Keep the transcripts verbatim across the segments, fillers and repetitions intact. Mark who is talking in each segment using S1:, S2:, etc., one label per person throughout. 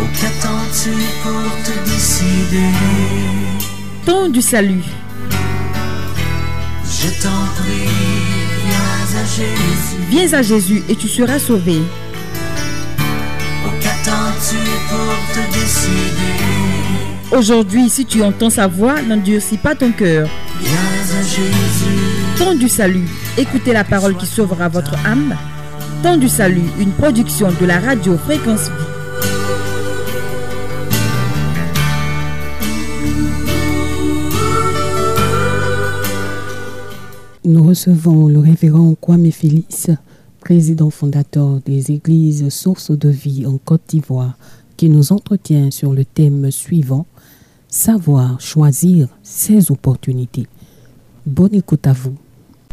S1: Oh, qu'attends-tu pour te décider?
S2: Temps du salut.
S1: Je t'en prie, viens à Jésus.
S2: Viens à Jésus et tu seras sauvé.
S1: Oh, qu'attends-tu pour te décider?
S2: Aujourd'hui, si tu entends sa voix, n'endurcis pas ton cœur.
S1: Viens à Jésus.
S2: Temps du salut. Écoutez la parole qui sauvera votre âme. Temps du salut, une production de la radio Fréquence Vie.
S3: Nous recevons le révérend Kwame Félix, président fondateur des églises Source de Vie en Côte d'Ivoire, qui nous entretient sur le thème suivant, savoir choisir ses opportunités. Bonne écoute à vous.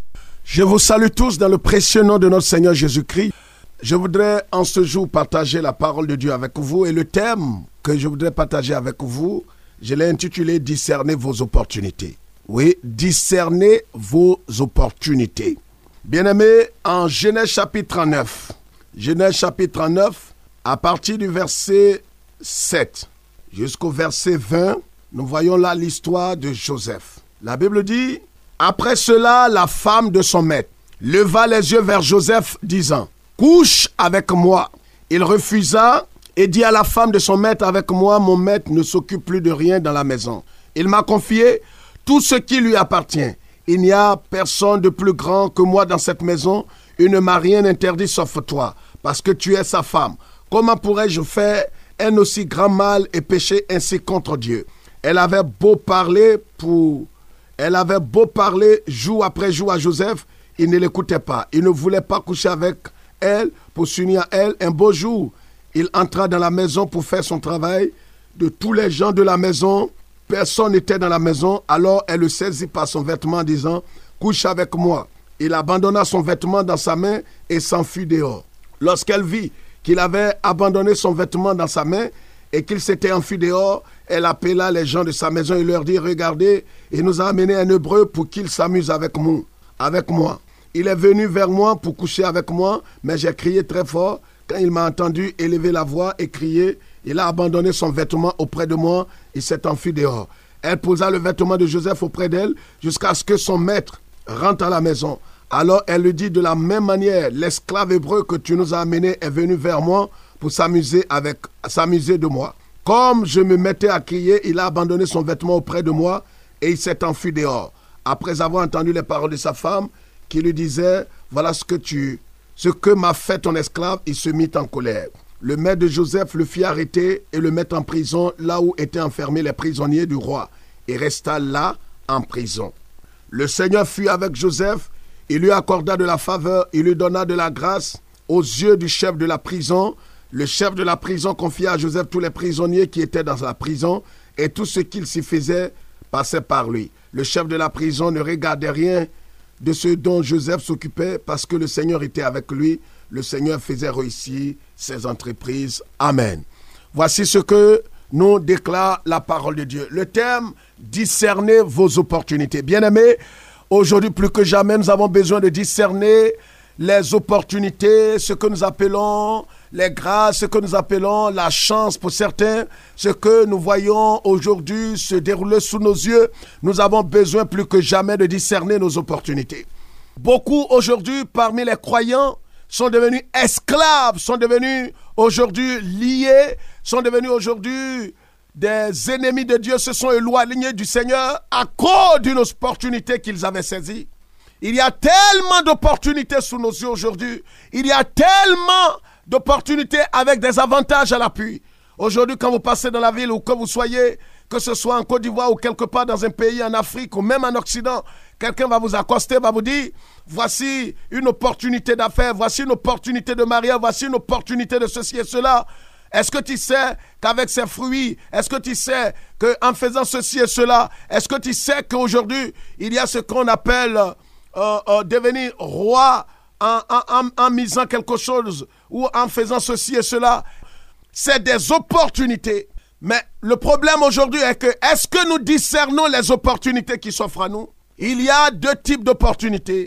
S4: Je vous salue tous dans le précieux nom de notre Seigneur Jésus-Christ. Je voudrais en ce jour partager la parole de Dieu avec vous et le thème que je voudrais partager avec vous, je l'ai intitulé « Discerner vos opportunités ». Oui, discerner vos opportunités. Bien-aimés, en Genèse chapitre trente-neuf, Genèse chapitre trente-neuf, à partir du verset sept jusqu'au verset vingt, nous voyons là l'histoire de Joseph. La Bible dit, « Après cela, la femme de son maître leva les yeux vers Joseph, disant, « Couche avec moi. » Il refusa et dit à la femme de son maître, « Avec moi, mon maître ne s'occupe plus de rien dans la maison. Il m'a confié tout ce qui lui appartient. Il n'y a personne de plus grand que moi dans cette maison. Il ne m'a rien interdit sauf toi, parce que tu es sa femme. Comment pourrais-je faire un aussi grand mal et pécher ainsi contre Dieu? » Elle avait beau parler pour... Elle avait beau parler jour après jour à Joseph, il ne l'écoutait pas. Il ne voulait pas coucher avec elle pour s'unir à elle. Un beau jour, il entra dans la maison pour faire son travail. De tous les gens de la maison, personne n'était dans la maison, alors elle le saisit par son vêtement en disant « Couche avec moi ». Il abandonna son vêtement dans sa main et s'enfuit dehors. Lorsqu'elle vit qu'il avait abandonné son vêtement dans sa main et qu'il s'était enfui dehors, elle appela les gens de sa maison et leur dit « Regardez, il nous a amené un Hébreu pour qu'il s'amuse avec moi. avec moi. Il est venu vers moi pour coucher avec moi, mais j'ai crié très fort. Quand il m'a entendu élever la voix et crier, il a abandonné son vêtement auprès de moi, il s'est enfui dehors. Elle posa le vêtement de Joseph auprès d'elle jusqu'à ce que son maître rentre à la maison. Alors elle lui dit de la même manière, l'esclave hébreu que tu nous as amené est venu vers moi pour s'amuser avec, s'amuser de moi. Comme je me mettais à crier, il a abandonné son vêtement auprès de moi et il s'est enfui dehors. Après avoir entendu les paroles de sa femme qui lui disait, voilà ce que tu, ce que m'a fait ton esclave, il se mit en colère. Le maître de Joseph le fit arrêter et le mettre en prison là où étaient enfermés les prisonniers du roi et resta là en prison. Le Seigneur fut avec Joseph, il lui accorda de la faveur, il lui donna de la grâce aux yeux du chef de la prison. Le chef de la prison confia à Joseph tous les prisonniers qui étaient dans la prison et tout ce qu'il s'y faisait passait par lui. Le chef de la prison ne regardait rien de ce dont Joseph s'occupait parce que le Seigneur était avec lui. Le Seigneur faisait réussir ses entreprises. Amen. Voici ce que nous déclare la parole de Dieu. Le thème, discerner vos opportunités. Bien-aimés, aujourd'hui plus que jamais, nous avons besoin de discerner les opportunités, ce que nous appelons les grâces, ce que nous appelons la chance pour certains, ce que nous voyons aujourd'hui se dérouler sous nos yeux. Nous avons besoin plus que jamais de discerner nos opportunités. Beaucoup aujourd'hui parmi les croyants sont devenus esclaves, sont devenus aujourd'hui liés, sont devenus aujourd'hui des ennemis de Dieu, se sont éloignés du Seigneur à cause d'une opportunité qu'ils avaient saisie. Il y a tellement d'opportunités sous nos yeux aujourd'hui. Il y a tellement d'opportunités avec des avantages à l'appui. Aujourd'hui, quand vous passez dans la ville ou que vous soyez, que ce soit en Côte d'Ivoire ou quelque part dans un pays en Afrique ou même en Occident, quelqu'un va vous accoster, va vous dire, voici une opportunité d'affaires, voici une opportunité de mariage, voici une opportunité de ceci et cela. Est-ce que tu sais qu'avec ces fruits, est-ce que tu sais qu'en faisant ceci et cela, est-ce que tu sais qu'aujourd'hui, il y a ce qu'on appelle euh, euh, devenir roi en, en, en, en misant quelque chose ou en faisant ceci et cela? C'est des opportunités. Mais le problème aujourd'hui est que, est-ce que nous discernons les opportunités qui s'offrent à nous? Il y a deux types d'opportunités.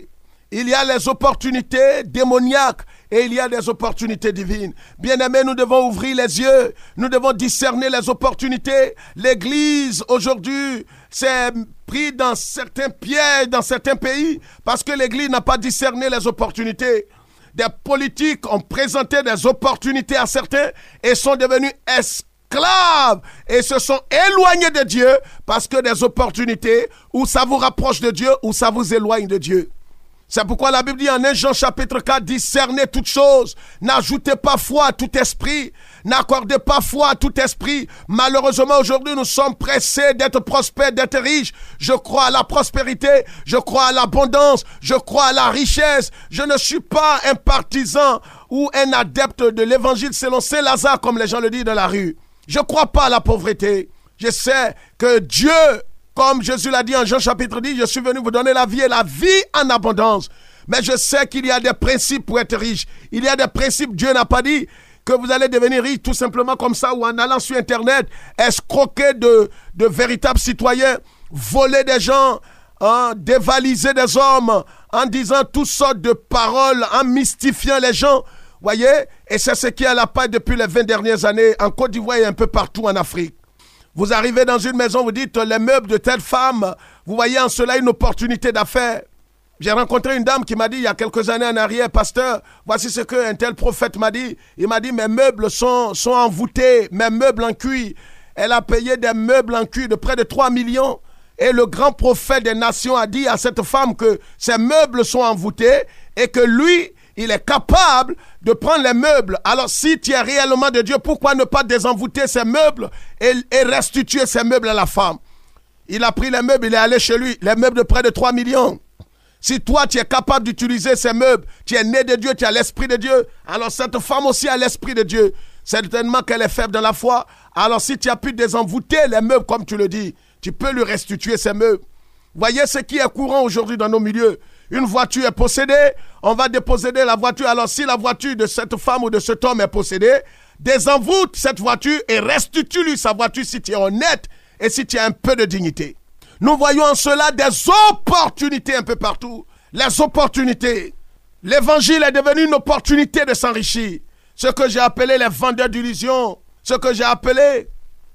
S4: Il y a les opportunités démoniaques et il y a des opportunités divines. Bien-aimés, nous devons ouvrir les yeux. Nous devons discerner les opportunités. L'Église, aujourd'hui, s'est pris dans certains pièges, dans certains pays, parce que l'Église n'a pas discerné les opportunités. Des politiques ont présenté des opportunités à certains et sont devenus esclaves et se sont éloignés de Dieu parce que des opportunités où ça vous rapproche de Dieu ou ça vous éloigne de Dieu. C'est pourquoi la Bible dit en un Jean chapitre quatre, discernez toutes choses, n'ajoutez pas foi à tout esprit, n'accordez pas foi à tout esprit. Malheureusement, aujourd'hui, nous sommes pressés d'être prospères, d'être riches. Je crois à la prospérité, je crois à l'abondance, je crois à la richesse. Je ne suis pas un partisan ou un adepte de l'évangile selon Saint Lazare, comme les gens le disent dans la rue. Je ne crois pas à la pauvreté. Je sais que Dieu, comme Jésus l'a dit en Jean chapitre dix, je suis venu vous donner la vie et la vie en abondance. Mais je sais qu'il y a des principes pour être riche. Il y a des principes. Dieu n'a pas dit que vous allez devenir riche tout simplement comme ça ou en allant sur Internet, escroquer de, de véritables citoyens, voler des gens, hein, dévaliser des hommes, en disant toutes sortes de paroles, en mystifiant les gens. Voyez? Et c'est ce qui est à la paille depuis les vingt dernières années en Côte d'Ivoire et un peu partout en Afrique. Vous arrivez dans une maison, vous dites les meubles de telle femme, vous voyez en cela une opportunité d'affaires. J'ai rencontré une dame qui m'a dit il y a quelques années en arrière, pasteur, voici ce qu'un tel prophète m'a dit. Il m'a dit mes meubles sont, sont envoûtés, mes meubles en cuir. Elle a payé des meubles en cuir de près de trois millions. Et le grand prophète des nations a dit à cette femme que ses meubles sont envoûtés et que lui, il est capable de prendre les meubles. Alors, si tu es réellement de Dieu, pourquoi ne pas désenvoûter ces meubles et, et restituer ces meubles à la femme? Il a pris les meubles, il est allé chez lui, les meubles de près de trois millions. Si toi, tu es capable d'utiliser ces meubles, tu es né de Dieu, tu as l'esprit de Dieu, alors cette femme aussi a l'esprit de Dieu. Certainement qu'elle est faible dans la foi. Alors, si tu as pu désenvoûter les meubles, comme tu le dis, tu peux lui restituer ces meubles. Voyez ce qui est courant aujourd'hui dans nos milieux. Une voiture est possédée, on va déposséder la voiture. Alors si la voiture de cette femme ou de cet homme est possédée, désenvoûte cette voiture et restitue-lui sa voiture si tu es honnête et si tu as un peu de dignité. Nous voyons en cela des opportunités un peu partout. Les opportunités. L'évangile est devenu une opportunité de s'enrichir. Ce que j'ai appelé les vendeurs d'illusions. Ce que j'ai appelé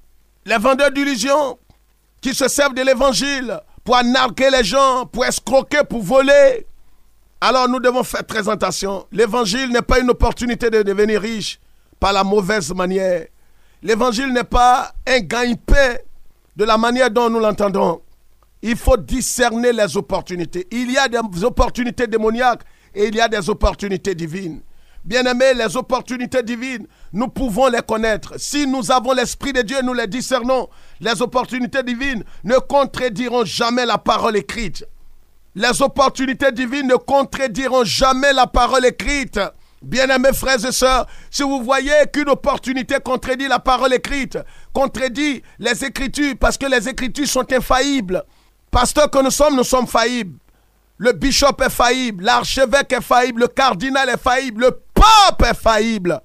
S4: les vendeurs d'illusions qui se servent de l'évangile pour narguer les gens, pour escroquer, pour voler. Alors nous devons faire très attention. L'évangile n'est pas une opportunité de devenir riche par la mauvaise manière. L'évangile n'est pas un gagne-pain de la manière dont nous l'entendons. Il faut discerner les opportunités. Il y a des opportunités démoniaques et il y a des opportunités divines. Bien-aimés, les opportunités divines, nous pouvons les connaître. Si nous avons l'Esprit de Dieu, nous les discernons. Les opportunités divines ne contrediront jamais la parole écrite. Les opportunités divines ne contrediront jamais la parole écrite. Bien-aimés frères et sœurs, si vous voyez qu'une opportunité contredit la parole écrite, contredit les Écritures, parce que les Écritures sont infaillibles. Pasteur que nous sommes, nous sommes faillibles. Le bishop est faillible, l'archevêque est faillible, le cardinal est faillible, le pape est faillible.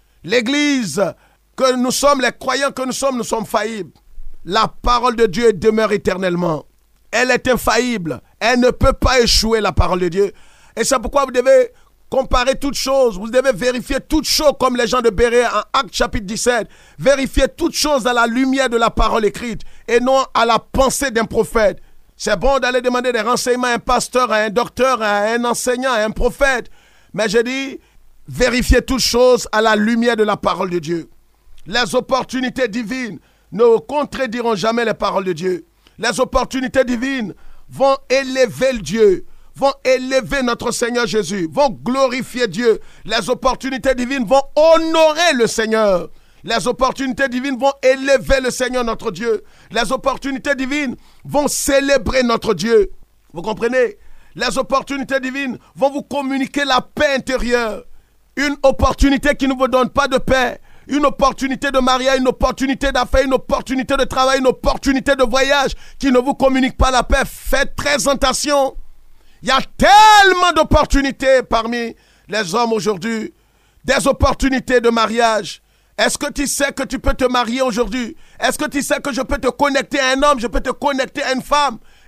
S4: L'église que nous sommes, les croyants que nous sommes, nous sommes faillibles. La parole de Dieu demeure éternellement. Elle est infaillible. Elle ne peut pas échouer, la parole de Dieu. Et c'est pourquoi vous devez comparer toutes choses. Vous devez vérifier toutes choses comme les gens de Béret en Actes chapitre dix-sept. Vérifier toutes choses à la lumière de la parole écrite et non à la pensée d'un prophète. C'est bon d'aller demander des renseignements à un pasteur, à un docteur, à un enseignant, à un prophète. Mais je dis, vérifiez toutes choses à la lumière de la parole de Dieu. Les opportunités divines ne contrediront jamais les paroles de Dieu. Les opportunités divines vont élever Dieu, vont élever notre Seigneur Jésus, vont glorifier Dieu. Les opportunités divines vont honorer le Seigneur. Les opportunités divines vont élever le Seigneur notre Dieu. Les opportunités divines vont célébrer notre Dieu. Vous comprenez? Les opportunités divines vont vous communiquer la paix intérieure. Une opportunité qui ne vous donne pas de paix. Une opportunité de mariage, une opportunité d'affaires, une opportunité de travail, une opportunité de voyage qui ne vous communique pas la paix. Faites très attention. Il y a tellement d'opportunités parmi les hommes aujourd'hui. Des opportunités de mariage. Est-ce que tu sais que tu peux te marier aujourd'hui? Est-ce que tu sais que je peux te connecter à un homme, je peux te connecter à une femme?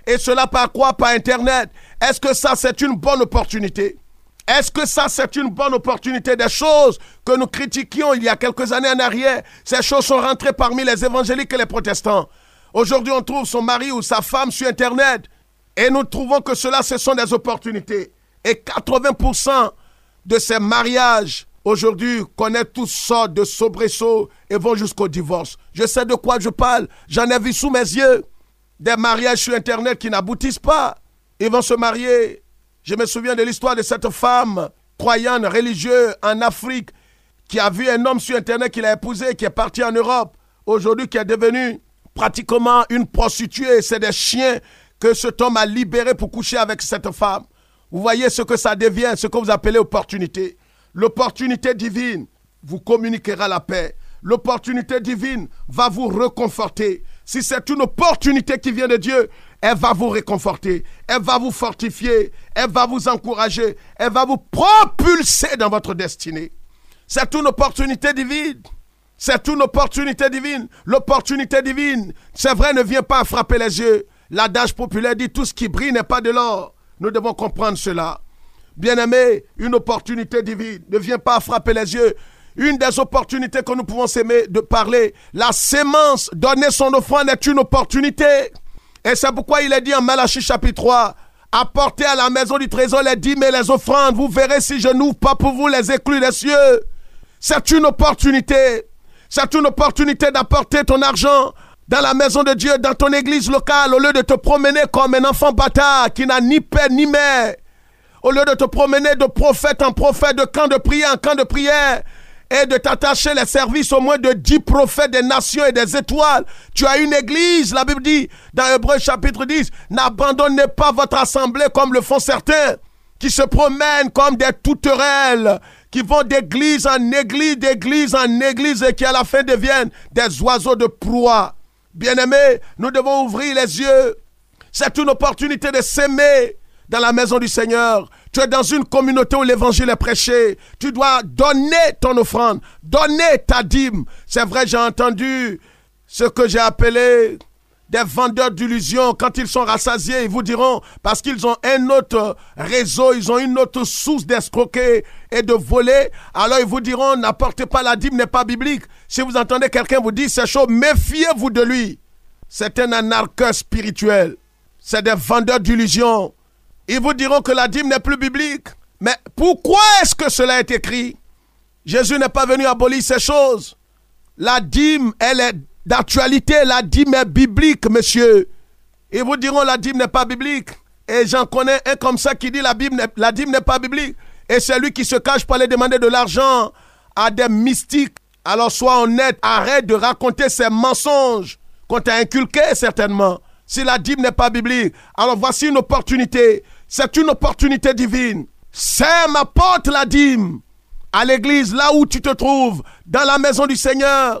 S4: Et cela par quoi? Par Internet. Est-ce que ça, c'est une bonne opportunité? Est-ce que ça, c'est une bonne opportunité? Des choses que nous critiquions il y a quelques années en arrière, ces choses sont rentrées parmi les évangéliques et les protestants. Aujourd'hui, on trouve son mari ou sa femme sur Internet et nous trouvons que cela, ce sont des opportunités. Et quatre-vingts pour cent de ces mariages aujourd'hui connaissent toutes sortes de soubresauts et vont jusqu'au divorce. Je sais de quoi je parle. J'en ai vu sous mes yeux des mariages sur Internet qui n'aboutissent pas. Ils vont se marier. Je me souviens de l'histoire de cette femme croyante, religieuse en Afrique qui a vu un homme sur Internet qu'il a épousé, qui est parti en Europe. Aujourd'hui, qui est devenu pratiquement une prostituée. C'est des chiens que cet homme a libérés pour coucher avec cette femme. Vous voyez ce que ça devient, ce que vous appelez opportunité. L'opportunité divine vous communiquera la paix. L'opportunité divine va vous réconforter. Si c'est une opportunité qui vient de Dieu, elle va vous réconforter, elle va vous fortifier, elle va vous encourager, elle va vous propulser dans votre destinée. C'est une opportunité divine. C'est une opportunité divine. L'opportunité divine, c'est vrai, ne vient pas frapper les yeux. L'adage populaire dit tout ce qui brille n'est pas de l'or. Nous devons comprendre cela. Bien-aimés, une opportunité divine ne vient pas frapper les yeux. Une des opportunités que nous pouvons s'aimer de parler, la sémence, donner son offrande est une opportunité. Et c'est pourquoi il est dit en Malachie chapitre trois, apportez à la maison du trésor les dîmes et les offrandes. Vous verrez si je n'ouvre pas pour vous les écluses des cieux. C'est une opportunité. C'est une opportunité d'apporter ton argent dans la maison de Dieu, dans ton église locale, au lieu de te promener comme un enfant bâtard qui n'a ni père ni mère. Au lieu de te promener de prophète en prophète, de camp de prière en camp de prière, et de t'attacher les services au moins de dix prophètes des nations et des étoiles. Tu as une église, la Bible dit, dans Hébreux chapitre dix, n'abandonnez pas votre assemblée comme le font certains, qui se promènent comme des touterelles, qui vont d'église en église, d'église en église, et qui à la fin deviennent des oiseaux de proie. Bien-aimés, nous devons ouvrir les yeux. C'est une opportunité de s'aimer dans la maison du Seigneur. Tu es dans une communauté où l'évangile est prêché. Tu dois donner ton offrande, donner ta dîme. C'est vrai, j'ai entendu ce que j'ai appelé des vendeurs d'illusions. Quand ils sont rassasiés, ils vous diront, parce qu'ils ont un autre réseau, ils ont une autre source d'escroquer et de voler, alors ils vous diront, n'apportez pas la dîme, n'est pas biblique. Si vous entendez quelqu'un vous dire c'est chaud, méfiez-vous de lui. C'est un anarcheur spirituel. C'est des vendeurs d'illusions. Ils vous diront que la dîme n'est plus biblique. Mais pourquoi est-ce que cela est écrit? Jésus n'est pas venu abolir ces choses. La dîme, elle est d'actualité. La dîme est biblique, monsieur. Ils vous diront la dîme n'est pas biblique. Et j'en connais un comme ça qui dit la, Bible, la dîme n'est pas biblique. Et c'est lui qui se cache pour aller demander de l'argent à des mystiques. Alors sois honnête, arrête de raconter ces mensonges qu'on t'a inculqués certainement. Si la dîme n'est pas biblique, alors voici une opportunité. C'est une opportunité divine. Sème, apporte la dîme à l'église, là où tu te trouves, dans la maison du Seigneur,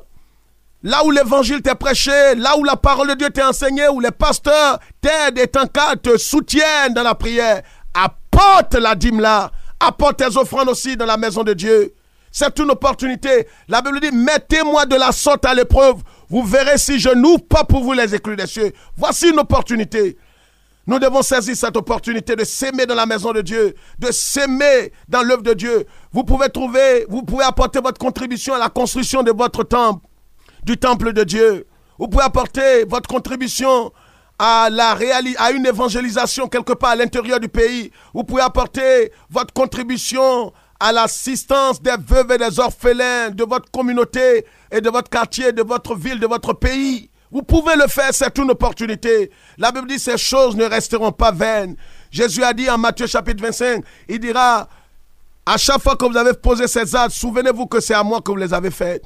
S4: là où l'évangile t'est prêché, là où la parole de Dieu t'est enseignée, où les pasteurs t'aident et t'encadrent, te soutiennent dans la prière. Apporte la dîme là. Apporte tes offrandes aussi dans la maison de Dieu. C'est une opportunité. La Bible dit, mettez-moi de la sorte à l'épreuve. Vous verrez si je n'ouvre pas pour vous les écluses des cieux. Voici une opportunité. Nous devons saisir cette opportunité de s'aimer dans la maison de Dieu, de s'aimer dans l'œuvre de Dieu. Vous pouvez trouver, vous pouvez apporter votre contribution à la construction de votre temple, du temple de Dieu. Vous pouvez apporter votre contribution à, la réali- à une évangélisation quelque part à l'intérieur du pays. Vous pouvez apporter votre contribution à l'assistance des veuves et des orphelins de votre communauté et de votre quartier, de votre ville, de votre pays. Vous pouvez le faire, c'est une opportunité. La Bible dit ces choses ne resteront pas vaines. Jésus a dit en Matthieu chapitre vingt-cinq, il dira, à chaque fois que vous avez posé ces actes, souvenez-vous que c'est à moi que vous les avez faites.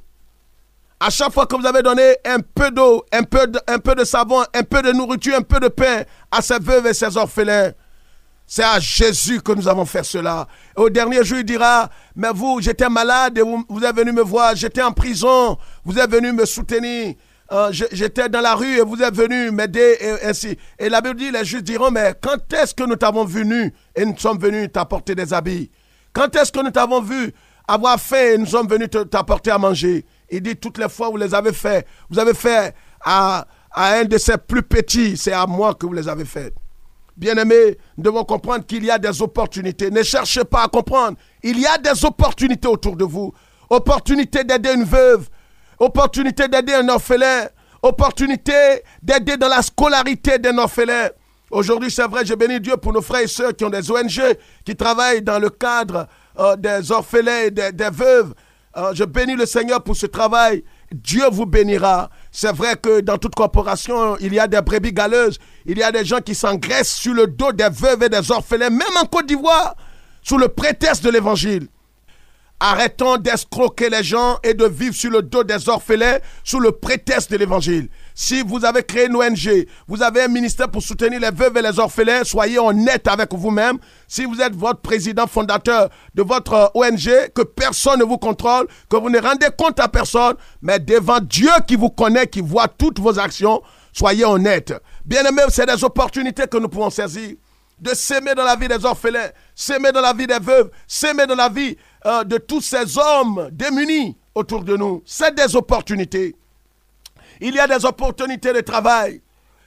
S4: À chaque fois que vous avez donné un peu d'eau, un peu de, un peu de savon, un peu de nourriture, un peu de pain à ces veuves et ces orphelins, c'est à Jésus que nous avons fait cela. Et au dernier jour, il dira, mais vous, j'étais malade et vous, vous êtes venu me voir, j'étais en prison, vous êtes venu me soutenir. Euh, j'étais dans la rue et vous êtes venu m'aider et ainsi. Et la Bible dit, les Juifs diront, mais quand est-ce que nous t'avons venu et nous sommes venus t'apporter des habits? Quand est-ce que nous t'avons vu avoir faim et nous sommes venus t'apporter à manger? Il dit, toutes les fois vous les avez fait, vous avez fait à, à un de ses plus petits, c'est à moi que vous les avez faites. Bien-aimés, nous devons comprendre qu'il y a des opportunités. Ne cherchez pas à comprendre. Il y a des opportunités autour de vous. Opportunité d'aider une veuve. Opportunité d'aider un orphelin. Opportunité d'aider dans la scolarité d'un orphelin. Aujourd'hui, c'est vrai, je bénis Dieu pour nos frères et sœurs qui ont des O N G, qui travaillent dans le cadre euh, des orphelins et des, des veuves. Euh, je bénis le Seigneur pour ce travail. Dieu vous bénira. C'est vrai que dans toute corporation, il y a des brebis galeuses. Il y a des gens qui s'engraissent sur le dos des veuves et des orphelins, même en Côte d'Ivoire, sous le prétexte de l'évangile. Arrêtons d'escroquer les gens et de vivre sur le dos des orphelins sous le prétexte de l'évangile. Si vous avez créé une O N G, vous avez un ministère pour soutenir les veuves et les orphelins, soyez honnête avec vous-même. Si vous êtes votre président fondateur de votre O N G, que personne ne vous contrôle, que vous ne rendez compte à personne, mais devant Dieu qui vous connaît, qui voit toutes vos actions, soyez honnête. Bien-aimés, c'est des opportunités que nous pouvons saisir. De s'aimer dans la vie des orphelins, s'aimer dans la vie des veuves, s'aimer dans la vie euh, de tous ces hommes démunis autour de nous. C'est des opportunités. Il y a des opportunités de travail.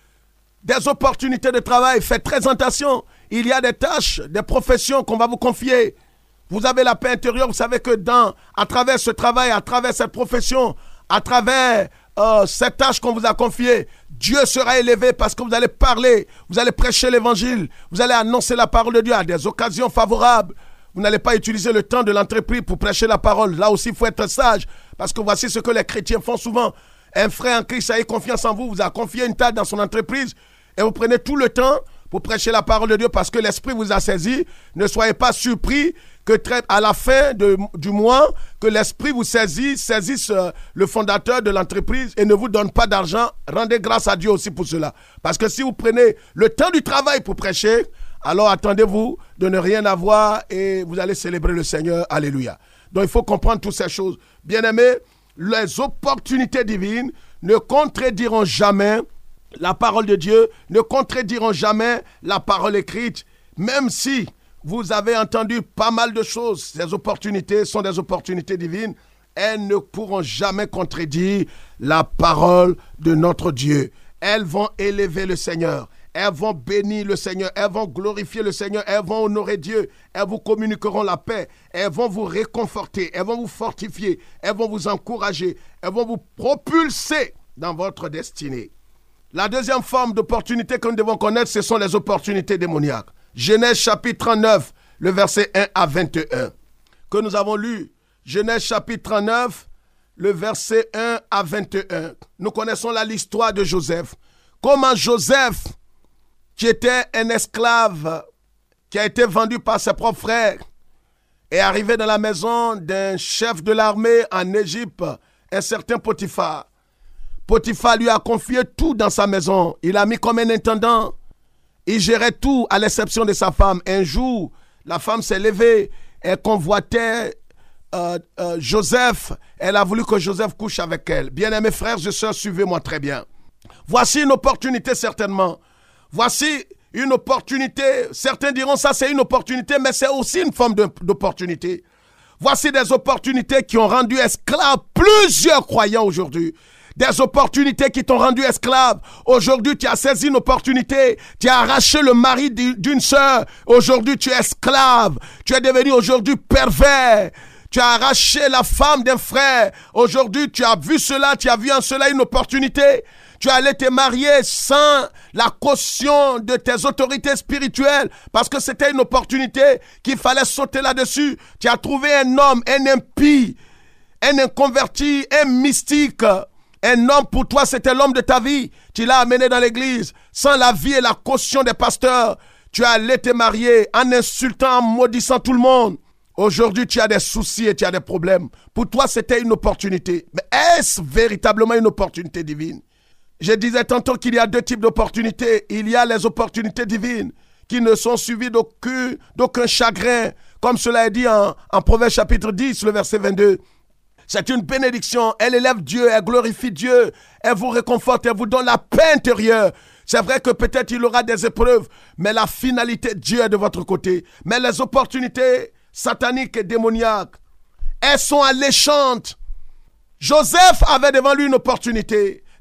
S4: Des opportunités de travail. Faites très attention. Il y a des tâches, des professions qu'on va vous confier. Vous avez la paix intérieure. Vous savez que dans, à travers ce travail, à travers cette profession, à travers euh, cette tâche qu'on vous a confiée, Dieu sera élevé parce que vous allez parler, vous allez prêcher l'évangile, vous allez annoncer la parole de Dieu à des occasions favorables. Vous n'allez pas utiliser le temps de l'entreprise pour prêcher la parole. Là aussi, il faut être sage parce que voici ce que les chrétiens font souvent. Un frère en Christ a eu confiance en vous, vous a confié une tâche dans son entreprise et vous prenez tout le temps pour prêcher la parole de Dieu parce que l'Esprit vous a saisi. Ne soyez pas surpris que très, à la fin de, du mois, que l'Esprit vous saisisse, saisisse euh, le fondateur de l'entreprise et ne vous donne pas d'argent. Rendez grâce à Dieu aussi pour cela. Parce que si vous prenez le temps du travail pour prêcher, alors attendez-vous de ne rien avoir et vous allez célébrer le Seigneur. Alléluia. Donc il faut comprendre toutes ces choses. Bien-aimés, les opportunités divines ne contrediront jamais la parole de Dieu, ne contrediront jamais la parole écrite, même si vous avez entendu pas mal de choses. Ces opportunités sont des opportunités divines. Elles ne pourront jamais contredire la parole de notre Dieu. Elles vont élever le Seigneur. Elles vont bénir le Seigneur. Elles vont glorifier le Seigneur. Elles vont honorer Dieu. Elles vous communiqueront la paix. Elles vont vous réconforter. Elles vont vous fortifier. Elles vont vous encourager. Elles vont vous propulser dans votre destinée. La deuxième forme d'opportunité que nous devons connaître, ce sont les opportunités démoniaques. Genèse chapitre trente-neuf, le verset un à vingt et un, que nous avons lu. Genèse chapitre trente-neuf, le verset un à vingt et un. Nous connaissons là l'histoire de Joseph. Comment Joseph, qui était un esclave, qui a été vendu par ses propres frères, est arrivé dans la maison d'un chef de l'armée en Égypte, un certain Potiphar. Potiphar lui a confié tout dans sa maison. Il a mis comme un intendant. Il gérait tout à l'exception de sa femme. Un jour, la femme s'est levée. Elle convoitait euh, euh, Joseph. Elle a voulu que Joseph couche avec elle. Bien-aimés frères et sœurs, suivez-moi très bien. Voici une opportunité certainement. Voici une opportunité. Certains diront ça c'est une opportunité, mais c'est aussi une forme de, d'opportunité. Voici des opportunités qui ont rendu esclaves plusieurs croyants aujourd'hui. Des opportunités qui t'ont rendu esclave. Aujourd'hui, tu as saisi une opportunité. Tu as arraché le mari d'une sœur. Aujourd'hui, tu es esclave. Tu es devenu aujourd'hui pervers. Tu as arraché la femme d'un frère. Aujourd'hui, tu as vu cela. Tu as vu en cela une opportunité. Tu allais te marier sans la caution de tes autorités spirituelles parce que c'était une opportunité qu'il fallait sauter là-dessus. Tu as trouvé un homme, un impie, un inconverti, un mystique. Un homme pour toi, c'était l'homme de ta vie. Tu l'as amené dans l'église sans la vie et la caution des pasteurs. Tu allais te marier en insultant, en maudissant tout le monde. Aujourd'hui, tu as des soucis et tu as des problèmes. Pour toi, c'était une opportunité. Mais est-ce véritablement une opportunité divine? Je disais tantôt qu'il y a deux types d'opportunités. Il y a les opportunités divines qui ne sont suivies d'aucun, d'aucun chagrin. Comme cela est dit en, en Proverbe chapitre dix, le verset vingt-deux. C'est une bénédiction. Elle élève Dieu, elle glorifie Dieu. Elle vous réconforte, elle vous donne la paix intérieure. C'est vrai que peut-être il y aura des épreuves, mais la finalité, Dieu est de votre côté. Mais les opportunités sataniques et démoniaques, elles sont alléchantes. Joseph avait devant lui une opportunité.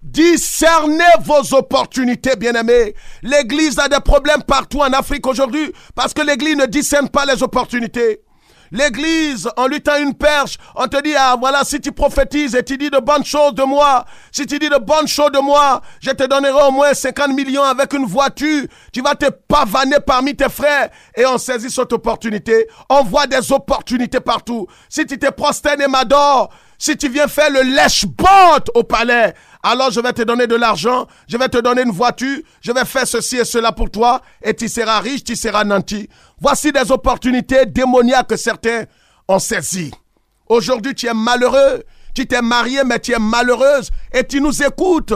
S4: Discernez vos opportunités, bien-aimés. L'Église a des problèmes partout en Afrique aujourd'hui parce que l'Église ne discerne pas les opportunités. L'Église, on lui tend une perche, on te dit, ah voilà, si tu prophétises et tu dis de bonnes choses de moi, si tu dis de bonnes choses de moi, je te donnerai au moins cinquante millions avec une voiture, tu vas te pavaner parmi tes frères et on saisit cette opportunité. On voit des opportunités partout. Si tu te prosternes et m'adores, si tu viens faire le lèche-botte au palais, alors je vais te donner de l'argent, je vais te donner une voiture, je vais faire ceci et cela pour toi, et tu seras riche, tu seras nanti. Voici des opportunités démoniaques que certains ont saisies. Aujourd'hui, tu es malheureux, tu t'es marié, mais tu es malheureuse, et tu nous écoutes,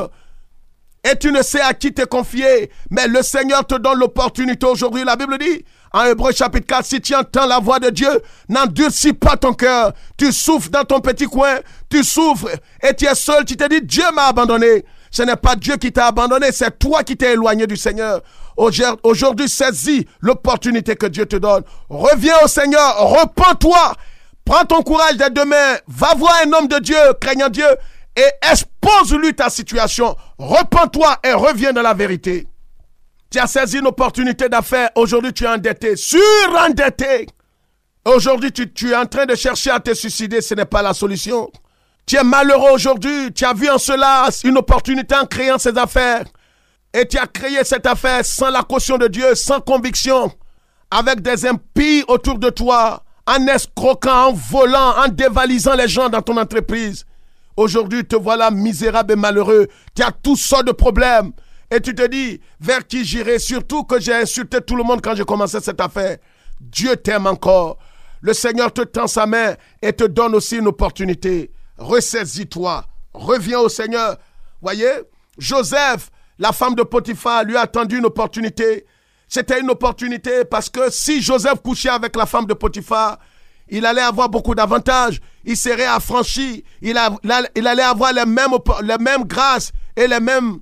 S4: et tu ne sais à qui te confier, mais le Seigneur te donne l'opportunité aujourd'hui. La Bible dit, en Hébreux chapitre quatre, si tu entends la voix de Dieu, n'endurcis pas ton cœur. Tu souffres dans ton petit coin, tu souffres et tu es seul. Tu te dis, Dieu m'a abandonné. Ce n'est pas Dieu qui t'a abandonné, c'est toi qui t'es éloigné du Seigneur. Aujourd'hui, saisis l'opportunité que Dieu te donne. Reviens au Seigneur, repens-toi. Prends ton courage dès demain, va voir un homme de Dieu, craignant Dieu, et expose-lui ta situation. Repens-toi et reviens dans la vérité. Tu as saisi une opportunité d'affaires. Aujourd'hui, tu es endetté, surendetté. Aujourd'hui, tu, tu es en train de chercher à te suicider. Ce n'est pas la solution. Tu es malheureux aujourd'hui. Tu as vu en cela une opportunité en créant ces affaires. Et tu as créé cette affaire sans la caution de Dieu, sans conviction, avec des impies autour de toi, en escroquant, en volant, en dévalisant les gens dans ton entreprise. Aujourd'hui, te voilà misérable et malheureux. Tu as toutes sortes de problèmes. Et tu te dis, vers qui j'irai? Surtout que j'ai insulté tout le monde quand j'ai commencé cette affaire. Dieu t'aime encore. Le Seigneur te tend sa main et te donne aussi une opportunité. Ressaisis-toi. Reviens au Seigneur. Voyez, Joseph, la femme de Potiphar, lui a tendu une opportunité. C'était une opportunité parce que si Joseph couchait avec la femme de Potiphar, il allait avoir beaucoup d'avantages. Il serait affranchi. Il, a, il allait avoir les mêmes, les mêmes grâces et les mêmes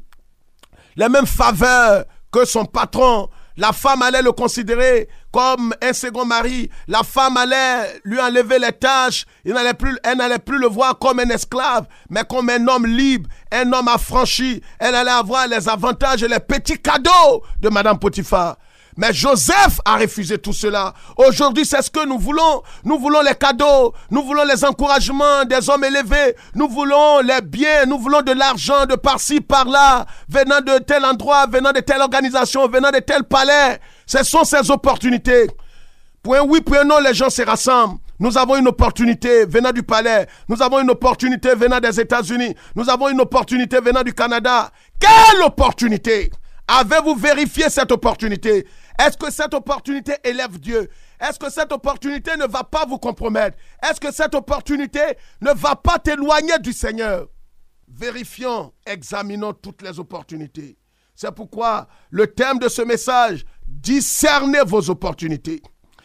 S4: les mêmes faveurs que son patron. La femme allait le considérer comme un second mari. La femme allait lui enlever les tâches. Il n'allait plus, elle n'allait plus le voir comme un esclave, mais comme un homme libre, un homme affranchi. Elle allait avoir les avantages et les petits cadeaux de Madame Potiphar. Mais Joseph a refusé tout cela. Aujourd'hui, c'est ce que nous voulons. Nous voulons les cadeaux. Nous voulons les encouragements des hommes élevés. Nous voulons les biens. Nous voulons de l'argent de par-ci, par-là, venant de tel endroit, venant de telle organisation, venant de tel palais. Ce sont ces opportunités. Pour un oui, pour un non, les gens se rassemblent. Nous avons une opportunité venant du palais. Nous avons une opportunité venant des États-Unis. Nous avons une opportunité venant du Canada. Quelle opportunité? Avez-vous vérifié cette opportunité? Est-ce que cette opportunité élève Dieu? Est-ce que cette opportunité ne va pas vous compromettre? Est-ce que cette opportunité ne va pas t'éloigner du Seigneur? Vérifions, examinons toutes les opportunités. C'est pourquoi le thème de ce message, discernez vos opportunités.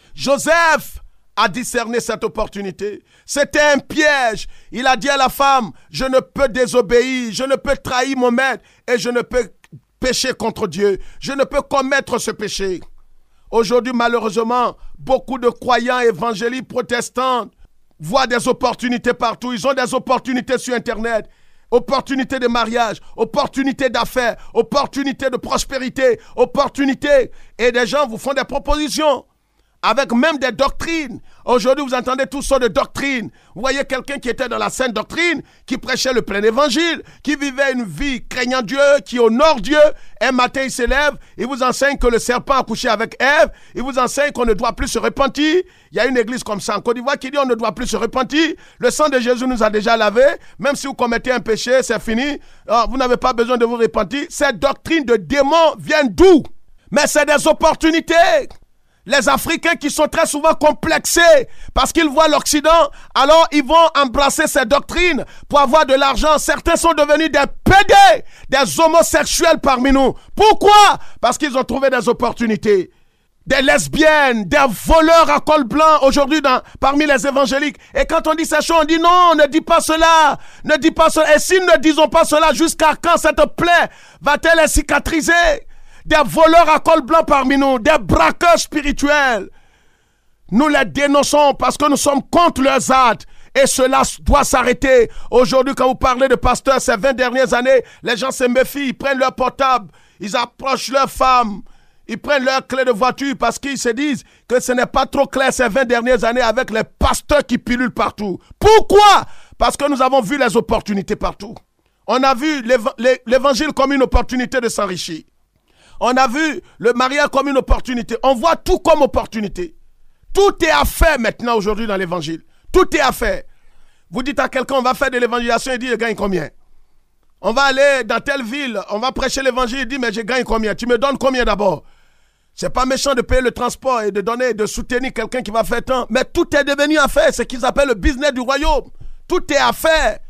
S4: Joseph a discerné cette opportunité. C'était un piège. Il a dit à la femme, je ne peux désobéir, je ne peux trahir mon maître et je ne peux pécher contre Dieu. Je ne peux commettre ce péché. Aujourd'hui, malheureusement, beaucoup de croyants évangéliques protestants voient des opportunités partout. Ils ont des opportunités sur Internet. Opportunités de mariage, opportunités d'affaires, opportunités de prospérité, opportunités. Et des gens vous font des propositions avec même des doctrines. Aujourd'hui, vous entendez toutes sortes de doctrines. Vous voyez quelqu'un qui était dans la sainte doctrine, qui prêchait le plein évangile, qui vivait une vie craignant Dieu, qui honore Dieu. Un matin, il s'élève, il vous enseigne que le serpent a couché avec Ève, il vous enseigne qu'on ne doit plus se repentir. Il y a une église comme ça en Côte d'Ivoire qui dit on ne doit plus se repentir. Le sang de Jésus nous a déjà lavé. Même si vous commettez un péché, c'est fini. Alors, vous n'avez pas besoin de vous repentir. Cette doctrine de démons vient d'où? Mais c'est des opportunités. Les Africains qui sont très souvent complexés parce qu'ils voient l'Occident, alors ils vont embrasser ces doctrines pour avoir de l'argent. Certains sont devenus des pédés, des homosexuels parmi nous. Pourquoi? Parce qu'ils ont trouvé des opportunités. Des lesbiennes, des voleurs à col blanc aujourd'hui dans, parmi les évangéliques. Et quand on dit ces choses, on dit non, ne dis pas cela, ne dis pas cela. Et si nous ne disons pas cela, jusqu'à quand cette plaie va-t-elle être cicatrisée? Des voleurs à col blanc parmi nous, des braqueurs spirituels. Nous les dénonçons parce que nous sommes contre leurs actes Et cela doit s'arrêter. Aujourd'hui, quand vous parlez de pasteurs, ces vingt dernières années, les gens se méfient, ils prennent leur portable, ils approchent leurs femmes, ils prennent leur clé de voiture parce qu'ils se disent que ce n'est pas trop clair ces vingt dernières années avec les pasteurs qui pilulent partout. Pourquoi? Parce que nous avons vu les opportunités partout. On a vu l'évangile comme une opportunité de s'enrichir. On a vu le mariage comme une opportunité. On voit tout comme opportunité. Tout est à faire maintenant aujourd'hui dans l'évangile. Tout est à faire. Vous dites à quelqu'un, on va faire de l'évangélisation, il dit, je gagne combien? On va aller dans telle ville, on va prêcher l'évangile, il dit, mais je gagne combien? Tu me donnes combien d'abord? C'est pas méchant de payer le transport et de donner, de soutenir quelqu'un qui va faire tant. Mais tout est devenu à faire. C'est ce qu'ils appellent le business du royaume. Tout est à faire.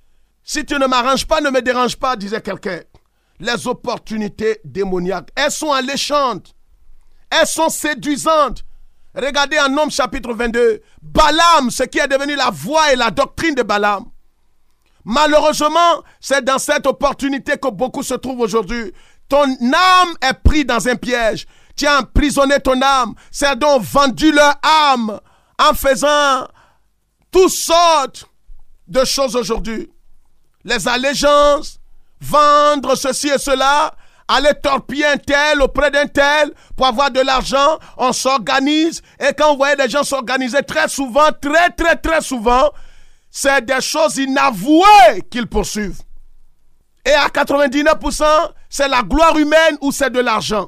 S4: Si tu ne m'arranges pas, ne me dérange pas, disait quelqu'un. Les opportunités démoniaques, elles sont alléchantes. Elles sont séduisantes. Regardez en Nombres chapitre vingt-deux. Balaam, ce qui est devenu la voie et la doctrine de Balaam. Malheureusement, c'est dans cette opportunité que beaucoup se trouvent aujourd'hui. Ton âme est prise dans un piège. Tu as emprisonné ton âme. C'est donc vendu leur âme en faisant toutes sortes de choses aujourd'hui. Les allégeances, vendre ceci et cela, aller torpiller un tel auprès d'un tel pour avoir de l'argent, on s'organise. Et quand vous voyez des gens s'organiser très souvent, très très très souvent, c'est des choses inavouées qu'ils poursuivent. Et à quatre-vingt-dix-neuf pour cent, c'est la gloire humaine ou c'est de l'argent.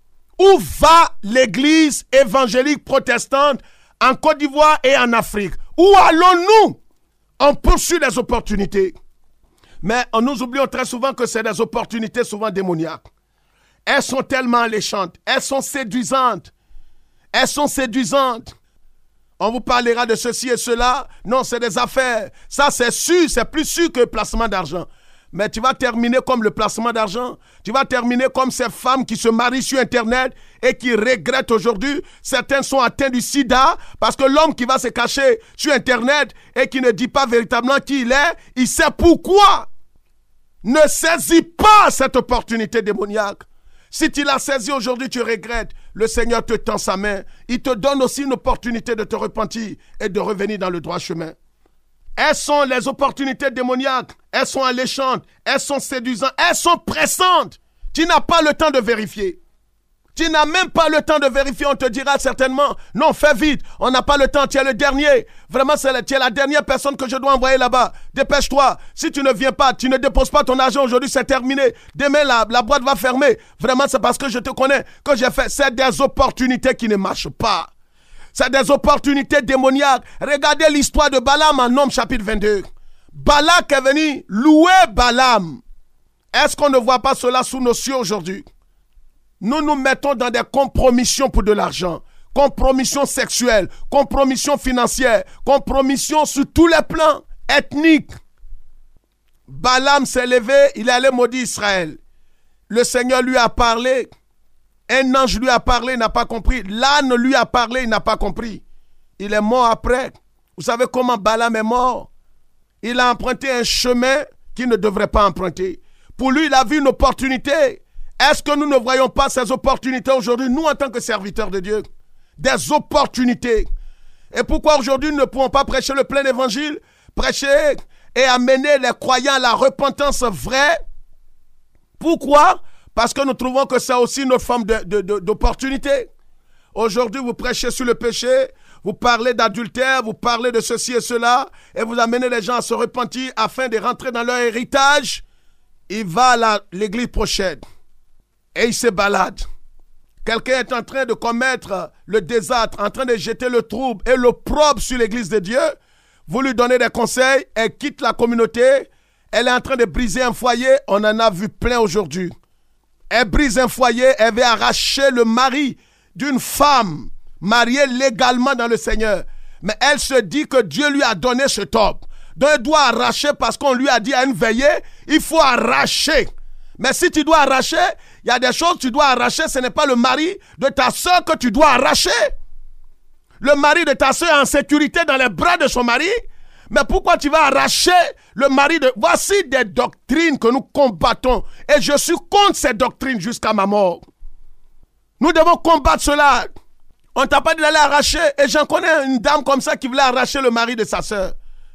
S4: Où va l'église évangélique protestante en Côte d'Ivoire et en Afrique? Où allons-nous? On poursuit des opportunités. Mais nous oublions très souvent que c'est des opportunités souvent démoniaques. Elles sont tellement alléchantes. Elles sont séduisantes. Elles sont séduisantes. On vous parlera de ceci et cela. Non, c'est des affaires. Ça, c'est sûr. C'est plus sûr que le placement d'argent. Mais tu vas terminer comme le placement d'argent. Tu vas terminer comme ces femmes qui se marient sur Internet et qui regrettent aujourd'hui. Certains sont atteints du sida parce que l'homme qui va se cacher sur Internet et qui ne dit pas véritablement qui il est, il sait pourquoi. Ne saisis pas cette opportunité démoniaque. Si tu l'as saisie aujourd'hui, tu regrettes. Le Seigneur te tend sa main. Il te donne aussi une opportunité de te repentir et de revenir dans le droit chemin. Elles sont les opportunités démoniaques. Elles sont alléchantes. Elles sont séduisantes. Elles sont pressantes. Tu n'as pas le temps de vérifier. Tu n'as même pas le temps de vérifier. On te dira certainement, non, fais vite. On n'a pas le temps. Tu es le dernier. Vraiment, c'est la, tu es la dernière personne que je dois envoyer là-bas. Dépêche-toi. Si tu ne viens pas, tu ne déposes pas ton argent aujourd'hui, c'est terminé. Demain, la, la boîte va fermer. Vraiment, c'est parce que je te connais que j'ai fait. C'est des opportunités qui ne marchent pas. C'est des opportunités démoniaques. Regardez l'histoire de Balaam en Nombres chapitre vingt-deux. Balak est venu louer Balaam. Est-ce qu'on ne voit pas cela sous nos cieux aujourd'hui? Nous nous mettons dans des compromissions pour de l'argent. Compromissions sexuelles, compromissions financières, compromissions sur tous les plans ethniques. Balaam s'est levé, il est allé maudire Israël. Le Seigneur lui a parlé. Un ange lui a parlé, il n'a pas compris. L'âne lui a parlé, il n'a pas compris. Il est mort après. Vous savez comment Balaam est mort? Il a emprunté un chemin qu'il ne devrait pas emprunter. Pour lui, il a vu une opportunité. Est-ce que nous ne voyons pas ces opportunités aujourd'hui, nous en tant que serviteurs de Dieu? Des opportunités. Et pourquoi aujourd'hui nous ne pouvons pas prêcher le plein évangile? Prêcher et amener les croyants à la repentance vraie? Pourquoi? Parce que nous trouvons que c'est aussi notre forme de, de, de, d'opportunité. Aujourd'hui, vous prêchez sur le péché, vous parlez d'adultère, vous parlez de ceci et cela, et vous amenez les gens à se repentir afin de rentrer dans leur héritage. Il va à la, l'église prochaine et il se balade. Quelqu'un est en train de commettre le désastre, en train de jeter le trouble et l'opprobre sur l'église de Dieu. Vous lui donnez des conseils, elle quitte la communauté, elle est en train de briser un foyer, on en a vu plein aujourd'hui. Elle brise un foyer, elle veut arracher le mari d'une femme mariée légalement dans le Seigneur. Mais elle se dit que Dieu lui a donné ce top. Donc elle doit arracher parce qu'on lui a dit à une veillée, il faut arracher. Mais si tu dois arracher, il y a des choses que tu dois arracher, ce n'est pas le mari de ta soeur que tu dois arracher. Le mari de ta soeur est en sécurité dans les bras de son mari. Mais pourquoi tu vas arracher le mari de... Voici des doctrines que nous combattons. Et je suis contre ces doctrines jusqu'à ma mort. Nous devons combattre cela. On ne t'a pas dit d'aller arracher. Et j'en connais une dame comme ça qui voulait arracher le mari de sa sœur.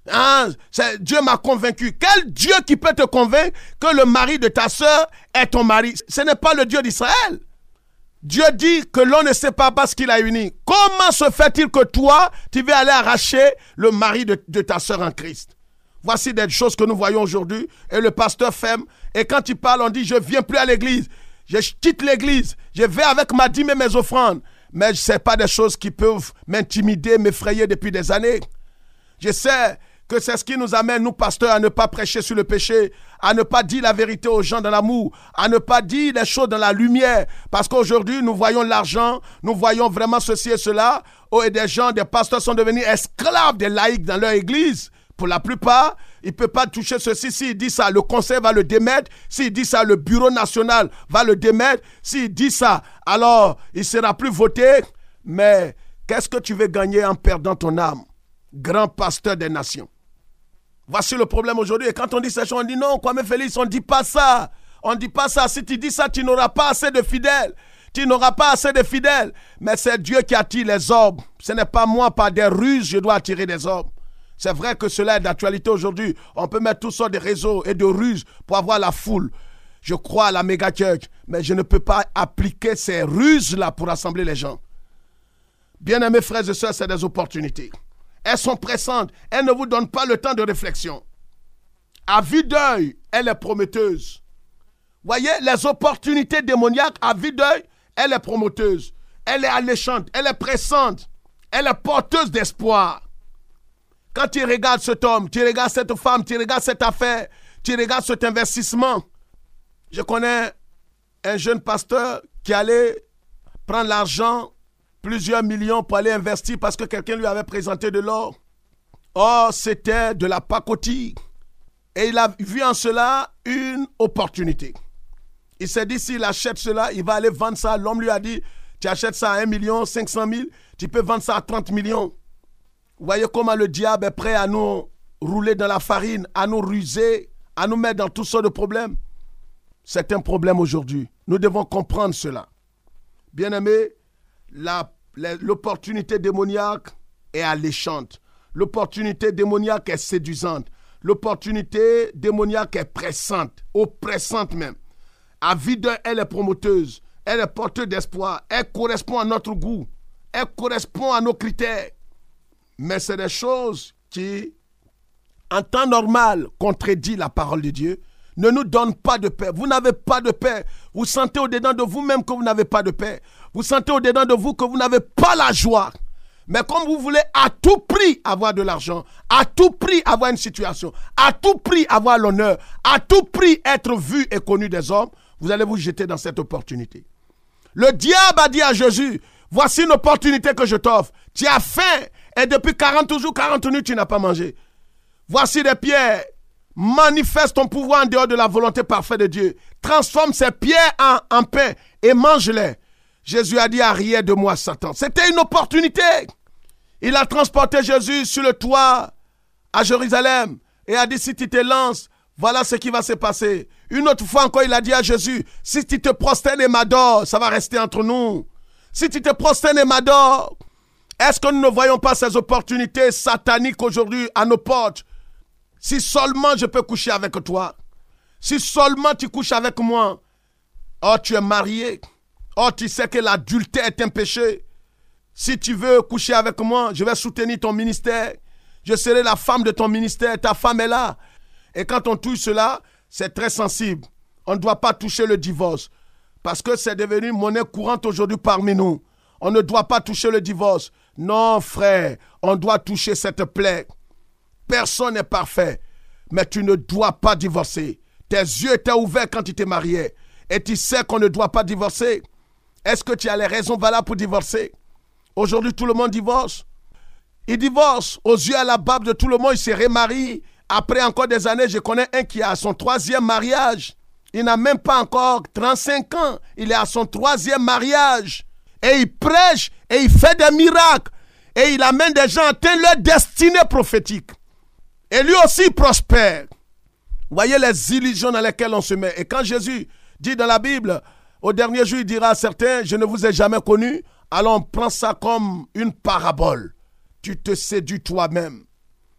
S4: Hein, c'est, Dieu m'a convaincu. Quel Dieu qui peut te convaincre que le mari de ta sœur est ton mari? Ce n'est pas le Dieu d'Israël. Dieu dit que l'on ne sait pas ce qu'il a uni. Comment se fait-il que toi, tu veux aller arracher le mari de, de ta sœur en Christ? Voici des choses que nous voyons aujourd'hui. Et le pasteur ferme. Et quand il parle, on dit, je ne viens plus à l'église. Je quitte l'église. Je vais avec ma dîme et mes offrandes. Mais ce n'est pas des choses qui peuvent m'intimider, m'effrayer depuis des années. Je sais que c'est ce qui nous amène, nous pasteurs, à ne pas prêcher sur le péché, à ne pas dire la vérité aux gens dans l'amour, à ne pas dire les choses dans la lumière. Parce qu'aujourd'hui, nous voyons l'argent, nous voyons vraiment ceci et cela. Oh, et des gens, des pasteurs sont devenus esclaves des laïcs dans leur église. Pour la plupart, il ne peut pas toucher ceci. S'il dit ça, le conseil va le démettre. S'il dit ça, le bureau national va le démettre. S'il dit ça, alors il ne sera plus voté. Mais qu'est-ce que tu veux gagner en perdant ton âme? Grand pasteur des nations. Voici le problème aujourd'hui. Et quand on dit ces choses, on dit non, Kwame Félix, on ne dit pas ça. On ne dit pas ça. Si tu dis ça, tu n'auras pas assez de fidèles. Tu n'auras pas assez de fidèles. Mais c'est Dieu qui attire les hommes. Ce n'est pas moi, par des ruses, je dois attirer des hommes. C'est vrai que cela est d'actualité aujourd'hui. On peut mettre toutes sortes de réseaux et de ruses pour avoir la foule. Je crois à la méga church, mais je ne peux pas appliquer ces ruses-là pour rassembler les gens. Bien-aimés frères et sœurs, c'est des opportunités. Elles sont pressantes. Elles ne vous donnent pas le temps de réflexion. À vue d'œil, elle est prometteuse. Voyez, les opportunités démoniaques, à vue d'œil, elle est prometteuse. Elle est alléchante, elle est pressante. Elle est porteuse d'espoir. Quand tu regardes cet homme, tu regardes cette femme, tu regardes cette affaire, tu regardes cet investissement. Je connais un jeune pasteur qui allait prendre l'argent, plusieurs millions pour aller investir parce que quelqu'un lui avait présenté de l'or. Or, c'était de la pacotille. Et il a vu en cela une opportunité. Il s'est dit, s'il achète cela, il va aller vendre ça. L'homme lui a dit, tu achètes ça à un million cinq cent mille, tu peux vendre ça à trente millions. Vous voyez comment le diable est prêt à nous rouler dans la farine, à nous ruser, à nous mettre dans toutes sortes de problèmes. C'est un problème aujourd'hui. Nous devons comprendre cela. Bien-aimés, la, la, l'opportunité démoniaque est alléchante. L'opportunité démoniaque est séduisante. L'opportunité démoniaque est pressante, oppressante même. À vue d'œil, elle est promoteuse. Elle est porteuse d'espoir. Elle correspond à notre goût. Elle correspond à nos critères. Mais c'est des choses qui, en temps normal, contredisent la parole de Dieu, ne nous donnent pas de paix. Vous n'avez pas de paix. Vous sentez au-dedans de vous-même que vous n'avez pas de paix. Vous sentez au-dedans de vous que vous n'avez pas la joie. Mais comme vous voulez à tout prix avoir de l'argent, à tout prix avoir une situation, à tout prix avoir l'honneur, à tout prix être vu et connu des hommes, vous allez vous jeter dans cette opportunité. Le diable a dit à Jésus, voici une opportunité que je t'offre. Tu as faim et depuis quarante jours, quarante nuits, tu n'as pas mangé. Voici des pierres. Manifeste ton pouvoir en dehors de la volonté parfaite de Dieu. Transforme ces pierres en, en pain et mange-les. Jésus a dit, arrière de moi, Satan. C'était une opportunité. Il a transporté Jésus sur le toit à Jérusalem et a dit, si tu te lances, voilà ce qui va se passer. Une autre fois encore, il a dit à Jésus, si tu te prosternes et m'adores, ça va rester entre nous. Si tu te prosternes et m'adores, est-ce que nous ne voyons pas ces opportunités sataniques aujourd'hui à nos portes? Si seulement je peux coucher avec toi, si seulement tu couches avec moi, oh tu es marié, oh tu sais que l'adultère est un péché. Si tu veux coucher avec moi, je vais soutenir ton ministère, je serai la femme de ton ministère, ta femme est là. Et quand on touche cela, c'est très sensible. On ne doit pas toucher le divorce parce que c'est devenu monnaie courante aujourd'hui parmi nous. On ne doit pas toucher le divorce. Non frère, on doit toucher cette plaie. Personne n'est parfait, mais tu ne dois pas divorcer. Tes yeux étaient ouverts quand tu t'es marié et tu sais qu'on ne doit pas divorcer. Est-ce que tu as les raisons valables pour divorcer? Aujourd'hui, tout le monde divorce. Il divorce aux yeux à la barbe de tout le monde, il se remarie. Après encore des années, je connais un qui est à son troisième mariage. Il n'a même pas encore trente-cinq ans. Il est à son troisième mariage. Et il prêche et il fait des miracles. Et il amène des gens à atteindre leur destinée prophétique. Et lui aussi prospère. Vous voyez les illusions dans lesquelles on se met. Et quand Jésus dit dans la Bible, au dernier jour, il dira à certains, je ne vous ai jamais connus. Alors on prend ça comme une parabole. Tu te séduis toi-même.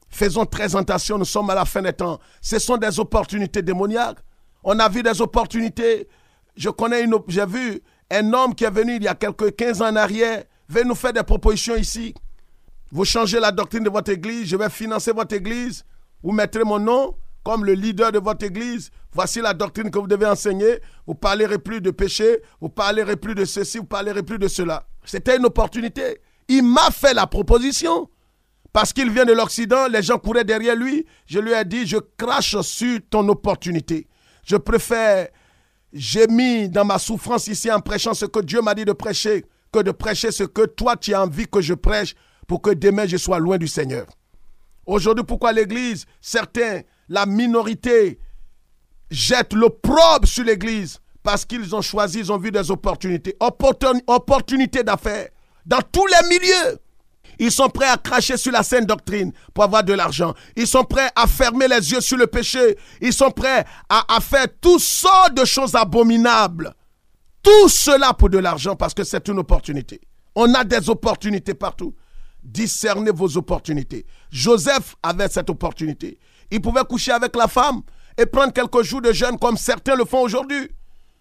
S4: Faisons très attention, nous sommes à la fin des temps. Ce sont des opportunités démoniaques. On a vu des opportunités. Je connais une, j'ai vu un homme qui est venu il y a quelques quinze ans en arrière, veut nous faire des propositions ici. Vous changez la doctrine de votre église, je vais financer votre église, vous mettrez mon nom comme le leader de votre église. Voici la doctrine que vous devez enseigner. Vous ne parlerez plus de péché, vous ne parlerez plus de ceci, vous ne parlerez plus de cela. C'était une opportunité. Il m'a fait la proposition. Parce qu'il vient de l'Occident, les gens couraient derrière lui. Je lui ai dit, je crache sur ton opportunité. Je préfère, j'ai mis dans ma souffrance ici en prêchant ce que Dieu m'a dit de prêcher, que de prêcher ce que toi tu as envie que je prêche pour que demain je sois loin du Seigneur. Aujourd'hui, pourquoi l'Église, certains, la minorité, jettent l'opprobre sur l'Église? Parce qu'ils ont choisi, ils ont vu des opportunités. Opportun, opportunités d'affaires dans tous les milieux. Ils sont prêts à cracher sur la saine doctrine pour avoir de l'argent. Ils sont prêts à fermer les yeux sur le péché. Ils sont prêts à, à faire toutes sortes de choses abominables. Tout cela pour de l'argent parce que c'est une opportunité. On a des opportunités partout. Discernez vos opportunités. Joseph avait cette opportunité. Il pouvait coucher avec la femme et prendre quelques jours de jeûne comme certains le font aujourd'hui.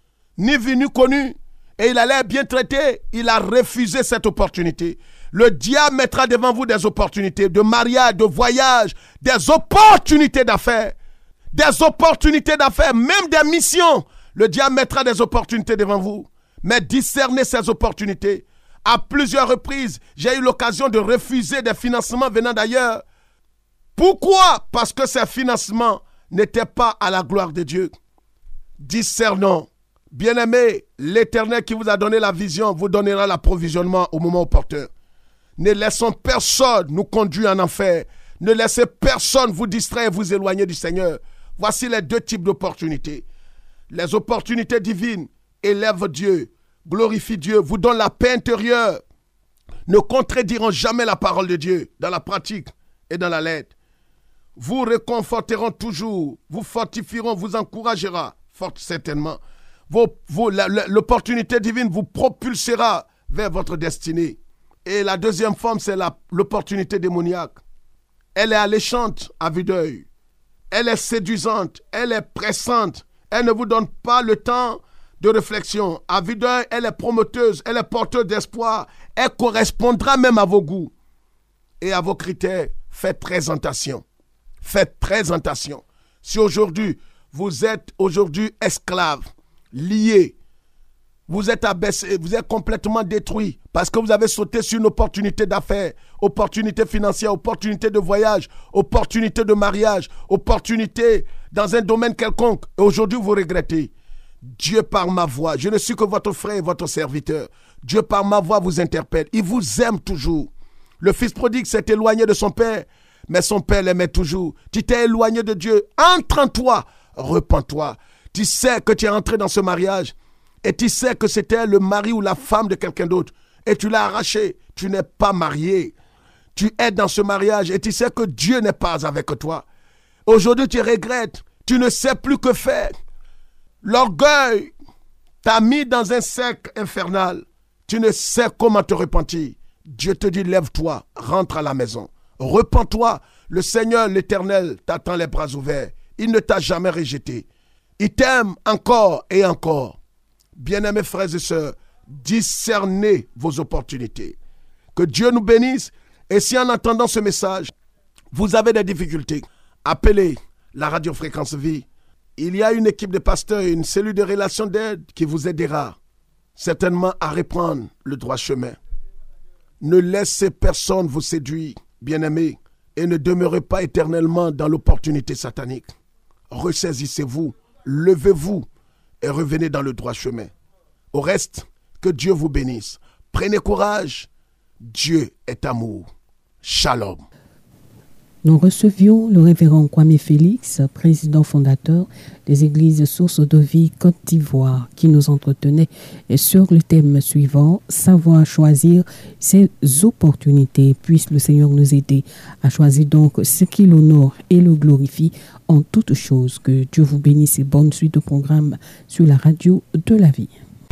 S4: Ni vu ni connu. Et il allait bien traiter. Il a refusé cette opportunité. Le diable mettra devant vous des opportunités de mariage, de voyage, des opportunités d'affaires. Des opportunités d'affaires, même des missions. Le diable mettra des opportunités devant vous. Mais discernez ces opportunités. À plusieurs reprises, j'ai eu l'occasion de refuser des financements venant d'ailleurs. Pourquoi? Parce que ces financements n'étaient pas à la gloire de Dieu. Discernons. Bien-aimés, l'Éternel qui vous a donné la vision vous donnera l'approvisionnement au moment opportun. Ne laissons personne nous conduire en enfer. Ne laissez personne vous distraire et vous éloigner du Seigneur. Voici les deux types d'opportunités. Les opportunités divines élèvent Dieu, glorifient Dieu, vous donnent la paix intérieure. Ne contrediront jamais la parole de Dieu dans la pratique et dans la lettre. Vous réconforteront toujours, vous fortifieront, vous encouragera, fort certainement. Vos, vos, la, la, l'opportunité divine vous propulsera vers votre destinée. Et la deuxième forme, c'est la, l'opportunité démoniaque. Elle est alléchante à vue d'œil. Elle est séduisante. Elle est pressante. Elle ne vous donne pas le temps de réflexion. À vue d'œil, elle est promoteuse. Elle est porteuse d'espoir. Elle correspondra même à vos goûts et à vos critères. Faites très attention. Faites très attention. Si aujourd'hui, vous êtes aujourd'hui esclave, lié, vous êtes abaissé, vous êtes complètement détruit parce que vous avez sauté sur une opportunité d'affaires, opportunité financière, opportunité de voyage, opportunité de mariage, opportunité dans un domaine quelconque. Et aujourd'hui, vous regrettez. Dieu par ma voix, je ne suis que votre frère et votre serviteur. Dieu par ma voix vous interpelle. Il vous aime toujours. Le fils prodigue s'est éloigné de son père, mais son père l'aimait toujours. Tu t'es éloigné de Dieu. Entre en toi, repens-toi. Tu sais que tu es entré dans ce mariage et tu sais que c'était le mari ou la femme de quelqu'un d'autre et tu l'as arraché. Tu n'es pas marié. Tu es dans ce mariage et tu sais que Dieu n'est pas avec toi. Aujourd'hui, tu regrettes. Tu ne sais plus que faire. L'orgueil t'a mis dans un cercle infernal. Tu ne sais comment te repentir. Dieu te dit, lève-toi, rentre à la maison. Repens-toi. Le Seigneur, l'Éternel, t'attend les bras ouverts. Il ne t'a jamais rejeté. Il t'aime encore et encore. Bien-aimés frères et sœurs, discernez vos opportunités. Que Dieu nous bénisse. Et si en entendant ce message, vous avez des difficultés, appelez la Radio Fréquence Vie. Il y a une équipe de pasteurs et une cellule de relations d'aide qui vous aidera certainement à reprendre le droit chemin. Ne laissez personne vous séduire, bien-aimés, et ne demeurez pas éternellement dans l'opportunité satanique. Ressaisissez-vous, levez-vous et revenez dans le droit chemin. Au reste, que Dieu vous bénisse. Prenez courage. Dieu est amour. Shalom.
S3: Nous recevions le révérend Kwame Félix, président fondateur des églises Source de Vie Côte d'Ivoire, qui nous entretenait sur le thème suivant, savoir choisir ses opportunités. Puisse le Seigneur nous aider à choisir donc ce qui l'honore et le glorifie en toutes choses. Que Dieu vous bénisse et bonne suite de programme sur la radio de la vie.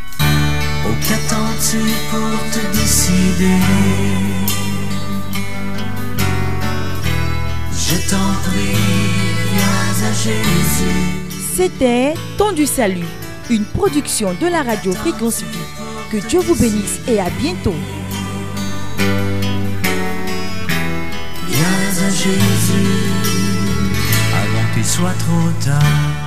S1: Oh, qu'attends-tu pour te décider? Je t'en prie, viens à Jésus.
S2: C'était Temps du Salut, une production de la radio Fréquence Vie. Que Dieu vous bénisse et à bientôt.
S1: Viens à Jésus, avant qu'il soit trop tard.